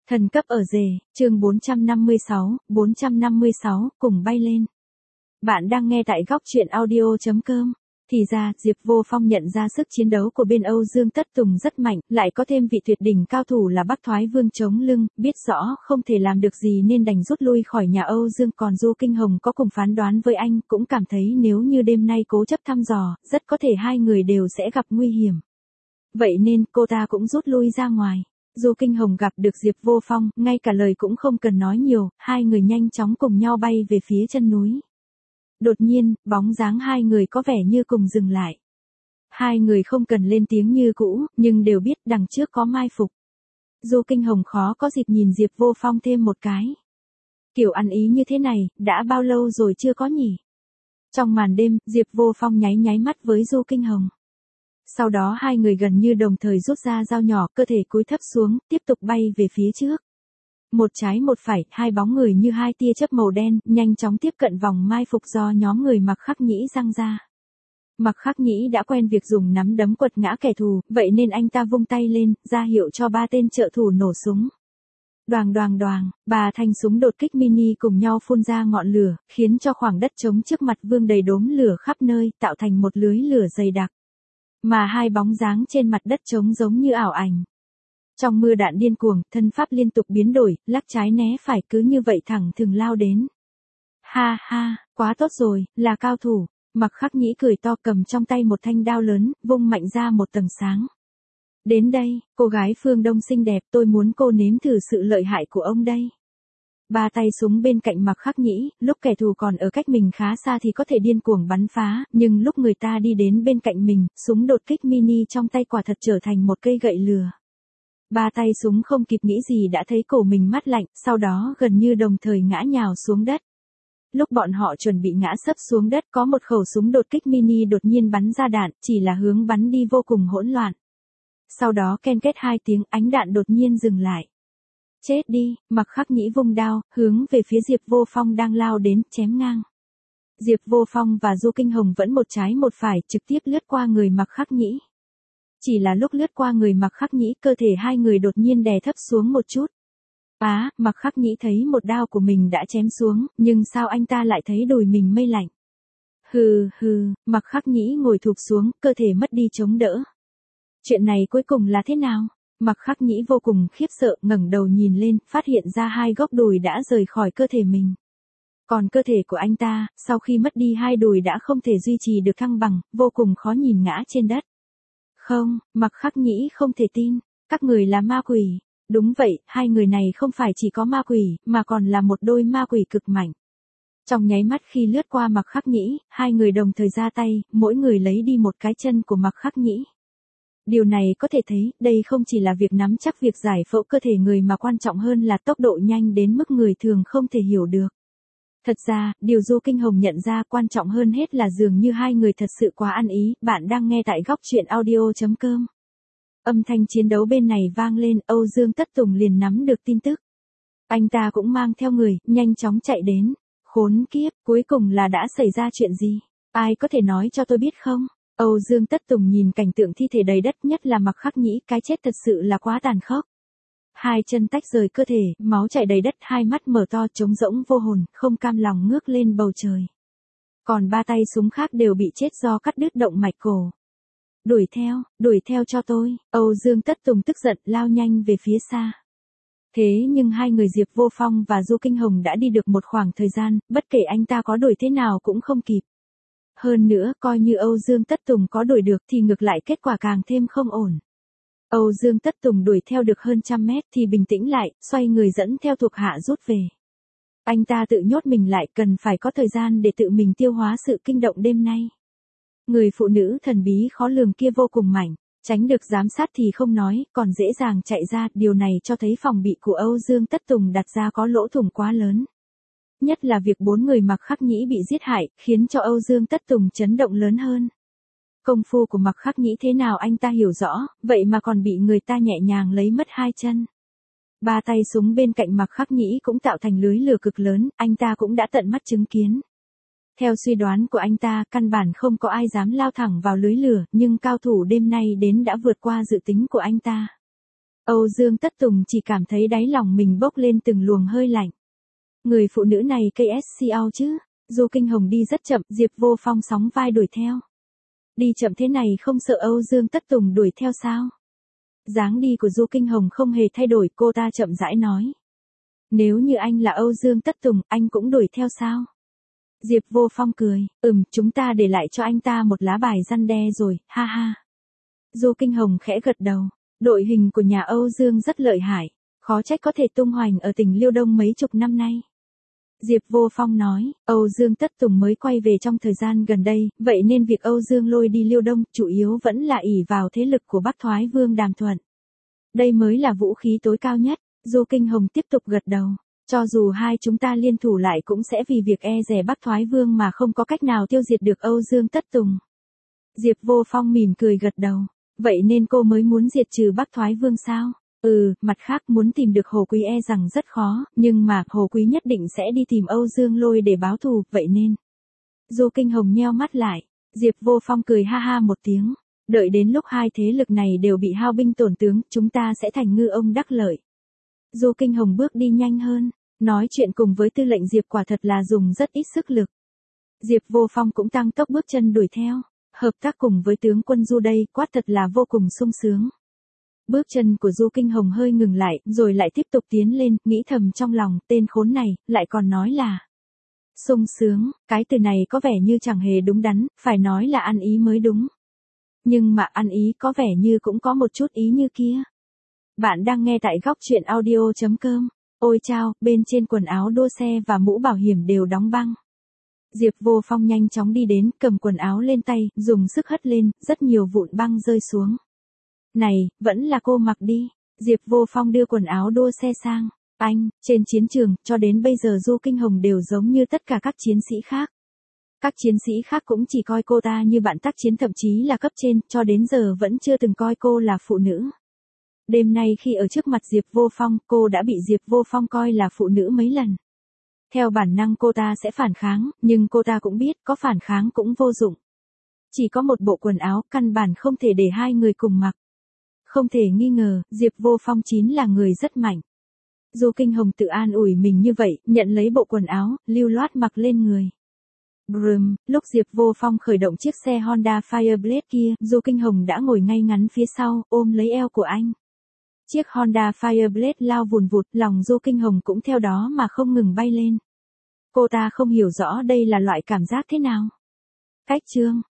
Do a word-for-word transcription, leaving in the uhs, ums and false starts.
Thần cấp ở rể, chương bốn trăm năm mươi sáu, bốn trăm năm mươi sáu, cùng bay lên. Bạn đang nghe tại góc truyện audio chấm com. Thì ra, Diệp Vô Phong nhận ra sức chiến đấu của bên Âu Dương Tất Tùng rất mạnh, lại có thêm vị tuyệt đỉnh cao thủ là Bắc Thoái Vương chống lưng, biết rõ không thể làm được gì nên đành rút lui khỏi nhà Âu Dương. Còn Du Kinh Hồng có cùng phán đoán với anh, cũng cảm thấy nếu như đêm nay cố chấp thăm dò, rất có thể hai người đều sẽ gặp nguy hiểm. Vậy nên cô ta cũng rút lui ra ngoài. Du Kinh Hồng gặp được Diệp Vô Phong, ngay cả lời cũng không cần nói nhiều, hai người nhanh chóng cùng nhau bay về phía chân núi. Đột nhiên, bóng dáng hai người có vẻ như cùng dừng lại. Hai người không cần lên tiếng như cũ, nhưng đều biết đằng trước có mai phục. Du Kinh Hồng khó có dịp nhìn Diệp Vô Phong thêm một cái. Kiểu ăn ý như thế này, đã bao lâu rồi chưa có nhỉ? Trong màn đêm, Diệp Vô Phong nháy nháy mắt với Du Kinh Hồng. Sau đó hai người gần như đồng thời rút ra dao nhỏ, cơ thể cúi thấp xuống, tiếp tục bay về phía trước. Một trái một phải, hai bóng người như hai tia chớp màu đen, nhanh chóng tiếp cận vòng mai phục do nhóm người Mặc Khắc Nhĩ giăng ra. Mặc Khắc Nhĩ đã quen việc dùng nắm đấm quật ngã kẻ thù, vậy nên anh ta vung tay lên, ra hiệu cho ba tên trợ thủ nổ súng. Đoàng đoàng đoàng, ba thanh súng đột kích mini cùng nhau phun ra ngọn lửa, khiến cho khoảng đất trống trước mặt vương đầy đốm lửa khắp nơi, tạo thành một lưới lửa dày đặc. Mà hai bóng dáng trên mặt đất trống giống như ảo ảnh. Trong mưa đạn điên cuồng, thân pháp liên tục biến đổi, lắc trái né phải, cứ như vậy thẳng thừng lao đến. Ha ha, quá tốt rồi, là cao thủ. Mặc Khắc Nhĩ cười to, cầm trong tay một thanh đao lớn, vung mạnh ra một tầng sáng. Đến đây, cô gái phương Đông xinh đẹp, tôi muốn cô nếm thử sự lợi hại của ông đây. Ba tay súng bên cạnh Mặc Khắc Nhĩ, lúc kẻ thù còn ở cách mình khá xa thì có thể điên cuồng bắn phá, nhưng lúc người ta đi đến bên cạnh mình, súng đột kích mini trong tay quả thật trở thành một cây gậy lừa. Ba tay súng không kịp nghĩ gì đã thấy cổ mình mát lạnh, sau đó gần như đồng thời ngã nhào xuống đất. Lúc bọn họ chuẩn bị ngã sấp xuống đất, có một khẩu súng đột kích mini đột nhiên bắn ra đạn, chỉ là hướng bắn đi vô cùng hỗn loạn. Sau đó ken két hai tiếng, ánh đạn đột nhiên dừng lại. Chết đi, Mặc Khắc Nhĩ vung đao, hướng về phía Diệp Vô Phong đang lao đến, chém ngang. Diệp Vô Phong và Du Kinh Hồng vẫn một trái một phải, trực tiếp lướt qua người Mặc Khắc Nhĩ. Chỉ là lúc lướt qua người Mặc Khắc Nhĩ, cơ thể hai người đột nhiên đè thấp xuống một chút. Á, Mặc Khắc Nhĩ thấy một đao của mình đã chém xuống, nhưng sao anh ta lại thấy đùi mình mây lạnh. Hừ hừ, Mặc Khắc Nhĩ ngồi thụp xuống, cơ thể mất đi chống đỡ. Chuyện này cuối cùng là thế nào? Mặc Khắc Nhĩ vô cùng khiếp sợ, ngẩng đầu nhìn lên, phát hiện ra hai góc đùi đã rời khỏi cơ thể mình. Còn cơ thể của anh ta, sau khi mất đi hai đùi đã không thể duy trì được thăng bằng, vô cùng khó nhìn ngã trên đất. Không, Mặc Khắc Nhĩ không thể tin, các người là ma quỷ. Đúng vậy, hai người này không phải chỉ có ma quỷ, mà còn là một đôi ma quỷ cực mạnh. Trong nháy mắt khi lướt qua Mặc Khắc Nhĩ, hai người đồng thời ra tay, mỗi người lấy đi một cái chân của Mặc Khắc Nhĩ. Điều này có thể thấy, đây không chỉ là việc nắm chắc việc giải phẫu cơ thể người mà quan trọng hơn là tốc độ nhanh đến mức người thường không thể hiểu được. Thật ra, điều Du Kinh Hồng nhận ra quan trọng hơn hết là dường như hai người thật sự quá ăn ý. Bạn đang nghe tại góc truyện audio chấm com. Âm thanh chiến đấu bên này vang lên, Âu Dương Tất Tùng liền nắm được tin tức. Anh ta cũng mang theo người, nhanh chóng chạy đến. Khốn kiếp, cuối cùng là đã xảy ra chuyện gì? Ai có thể nói cho tôi biết không? Âu Dương Tất Tùng nhìn cảnh tượng thi thể đầy đất, nhất là Mặc Khắc Nhĩ, cái chết thật sự là quá tàn khốc. Hai chân tách rời cơ thể, máu chảy đầy đất, hai mắt mở to trống rỗng vô hồn, không cam lòng ngước lên bầu trời. Còn ba tay súng khác đều bị chết do cắt đứt động mạch cổ. Đuổi theo, đuổi theo cho tôi, Âu Dương Tất Tùng tức giận, lao nhanh về phía xa. Thế nhưng hai người Diệp Vô Phong và Du Kinh Hồng đã đi được một khoảng thời gian, bất kể anh ta có đuổi thế nào cũng không kịp. Hơn nữa, coi như Âu Dương Tất Tùng có đuổi được thì ngược lại kết quả càng thêm không ổn. Âu Dương Tất Tùng đuổi theo được hơn trăm mét thì bình tĩnh lại, xoay người dẫn theo thuộc hạ rút về. Anh ta tự nhốt mình lại, cần phải có thời gian để tự mình tiêu hóa sự kinh động đêm nay. Người phụ nữ thần bí khó lường kia vô cùng mạnh, tránh được giám sát thì không nói, còn dễ dàng chạy ra, điều này cho thấy phòng bị của Âu Dương Tất Tùng đặt ra có lỗ thủng quá lớn. Nhất là việc bốn người Mặc Khắc Nhĩ bị giết hại, khiến cho Âu Dương Tất Tùng chấn động lớn hơn. Công phu của Mặc Khắc Nhĩ thế nào anh ta hiểu rõ, vậy mà còn bị người ta nhẹ nhàng lấy mất hai chân. Ba tay súng bên cạnh Mặc Khắc Nhĩ cũng tạo thành lưới lửa cực lớn, anh ta cũng đã tận mắt chứng kiến. Theo suy đoán của anh ta, căn bản không có ai dám lao thẳng vào lưới lửa, nhưng cao thủ đêm nay đến đã vượt qua dự tính của anh ta. Âu Dương Tất Tùng chỉ cảm thấy đáy lòng mình bốc lên từng luồng hơi lạnh. Người phụ nữ này ca ét xê o chứ? Du Kinh Hồng đi rất chậm, Diệp Vô Phong sóng vai đuổi theo. Đi chậm thế này không sợ Âu Dương Tất Tùng đuổi theo sao? Dáng đi của Du Kinh Hồng không hề thay đổi, cô ta chậm rãi nói. Nếu như anh là Âu Dương Tất Tùng, anh cũng đuổi theo sao? Diệp Vô Phong cười, ừm, chúng ta để lại cho anh ta một lá bài răn đe rồi, ha ha. Du Kinh Hồng khẽ gật đầu, đội hình của nhà Âu Dương rất lợi hại, khó trách có thể tung hoành ở tỉnh Liêu Đông mấy chục năm nay. Diệp Vô Phong nói, Âu Dương Tất Tùng mới quay về trong thời gian gần đây, vậy nên việc Âu Dương lôi đi Liêu Đông chủ yếu vẫn là ỷ vào thế lực của Bắc Thoái Vương Đàm Thuận. Đây mới là vũ khí tối cao nhất. Du Kinh Hồng tiếp tục gật đầu, cho dù hai chúng ta liên thủ lại cũng sẽ vì việc e dè Bắc Thoái Vương mà không có cách nào tiêu diệt được Âu Dương Tất Tùng. Diệp Vô Phong mỉm cười gật đầu, vậy nên cô mới muốn diệt trừ Bắc Thoái Vương sao? Ừ, mặt khác muốn tìm được Hồ Quý e rằng rất khó, nhưng mà Hồ Quý nhất định sẽ đi tìm Âu Dương lôi để báo thù, vậy nên. Du Kinh Hồng nheo mắt lại, Diệp Vô Phong cười ha ha một tiếng, đợi đến lúc hai thế lực này đều bị hao binh tổn tướng, chúng ta sẽ thành ngư ông đắc lợi. Du Kinh Hồng bước đi nhanh hơn, nói chuyện cùng với tư lệnh Diệp quả thật là dùng rất ít sức lực. Diệp Vô Phong cũng tăng tốc bước chân đuổi theo, hợp tác cùng với tướng quân Du đây quát thật là vô cùng sung sướng. Bước chân của Du Kinh Hồng hơi ngừng lại, rồi lại tiếp tục tiến lên, nghĩ thầm trong lòng, tên khốn này, lại còn nói là sung sướng, cái từ này có vẻ như chẳng hề đúng đắn, phải nói là ăn ý mới đúng. Nhưng mà ăn ý có vẻ như cũng có một chút ý như kia. Bạn đang nghe tại góc truyện audio chấm com. Ôi chao, bên trên quần áo đua xe và mũ bảo hiểm đều đóng băng. Diệp Vô Phong nhanh chóng đi đến, cầm quần áo lên tay, dùng sức hất lên, rất nhiều vụn băng rơi xuống. Này, vẫn là cô mặc đi. Diệp Vô Phong đưa quần áo đua xe sang. Anh, trên chiến trường, cho đến bây giờ Du Kinh Hồng đều giống như tất cả các chiến sĩ khác. Các chiến sĩ khác cũng chỉ coi cô ta như bạn tác chiến, thậm chí là cấp trên, cho đến giờ vẫn chưa từng coi cô là phụ nữ. Đêm nay khi ở trước mặt Diệp Vô Phong, cô đã bị Diệp Vô Phong coi là phụ nữ mấy lần. Theo bản năng cô ta sẽ phản kháng, nhưng cô ta cũng biết có phản kháng cũng vô dụng. Chỉ có một bộ quần áo, căn bản không thể để hai người cùng mặc. Không thể nghi ngờ, Diệp Vô Phong chính là người rất mạnh. Du Kinh Hồng tự an ủi mình như vậy, nhận lấy bộ quần áo, lưu loát mặc lên người. Brum, lúc Diệp Vô Phong khởi động chiếc xe Honda Fireblade kia, Du Kinh Hồng đã ngồi ngay ngắn phía sau, ôm lấy eo của anh. Chiếc Honda Fireblade lao vùn vụt, lòng Du Kinh Hồng cũng theo đó mà không ngừng bay lên. Cô ta không hiểu rõ đây là loại cảm giác thế nào. Cách chương